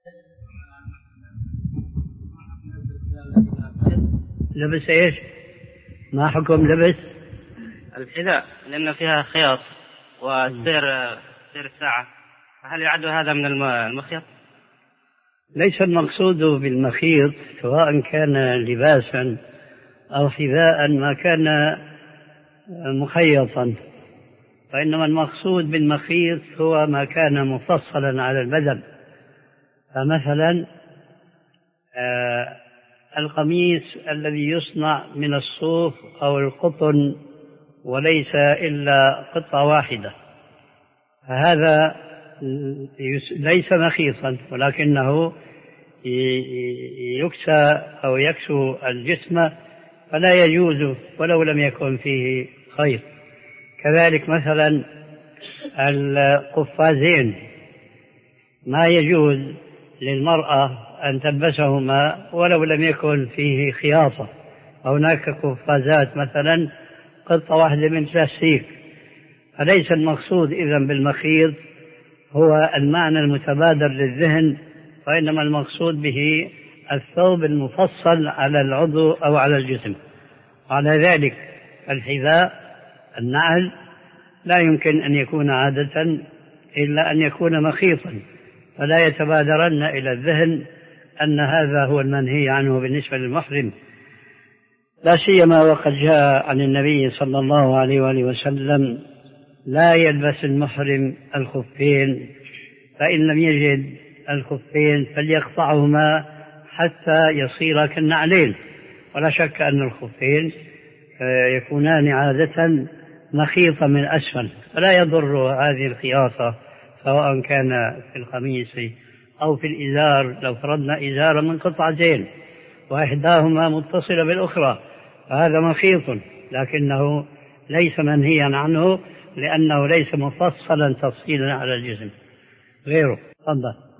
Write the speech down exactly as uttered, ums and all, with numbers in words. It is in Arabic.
لبس ايش؟ ما حكم لبس الحذاء؟ لأن فيها خياط وسير سير الساعة، هل يعد هذا من المخيط؟ ليس المقصود بالمخيط سواء كان لباسا أو حذاء ما كان مخيطا، فإنما المقصود بالمخيط هو ما كان مفصلا على البدن. فمثلا آه القميص الذي يصنع من الصوف أو القطن وليس إلا قطعة واحدة، فهذا ليس مخيطا ولكنه يكسى أو يكسو الجسم فلا يجوز ولو لم يكن فيه خيط. كذلك مثلا القفازين ما يجوز للمرأة أن تلبسهما ولو لم يكن فيه خياطة. هناك قفازات مثلا قطعة واحدة من بلاستيك، فليس المقصود إذن بالمخيط هو المعنى المتبادر للذهن، وإنما المقصود به الثوب المفصل على العضو أو على الجسم. على ذلك الحذاء النعل لا يمكن أن يكون عادة إلا أن يكون مخيطا، فلا يتبادرن إلى الذهن أن هذا هو المنهي عنه بالنسبة للمحرم، لا سيما وقد جاء عن النبي صلى الله عليه وآله وسلم: لا يلبس المحرم الخفين، فإن لم يجد الخفين فليقطعهما حتى يصير كالنعلين. ولا شك أن الخفين يكونان عادة مخيطة من أسفل، فلا يضر هذه الخياطة سواء كان في القميص أو في الإزار. لو فرضنا إزارا من قطعتين وإحداهما متصلة بالأخرى فهذا مخيط، لكنه ليس منهيا عنه لأنه ليس مفصلا تفصيلا على الجسم غيره. تفضل.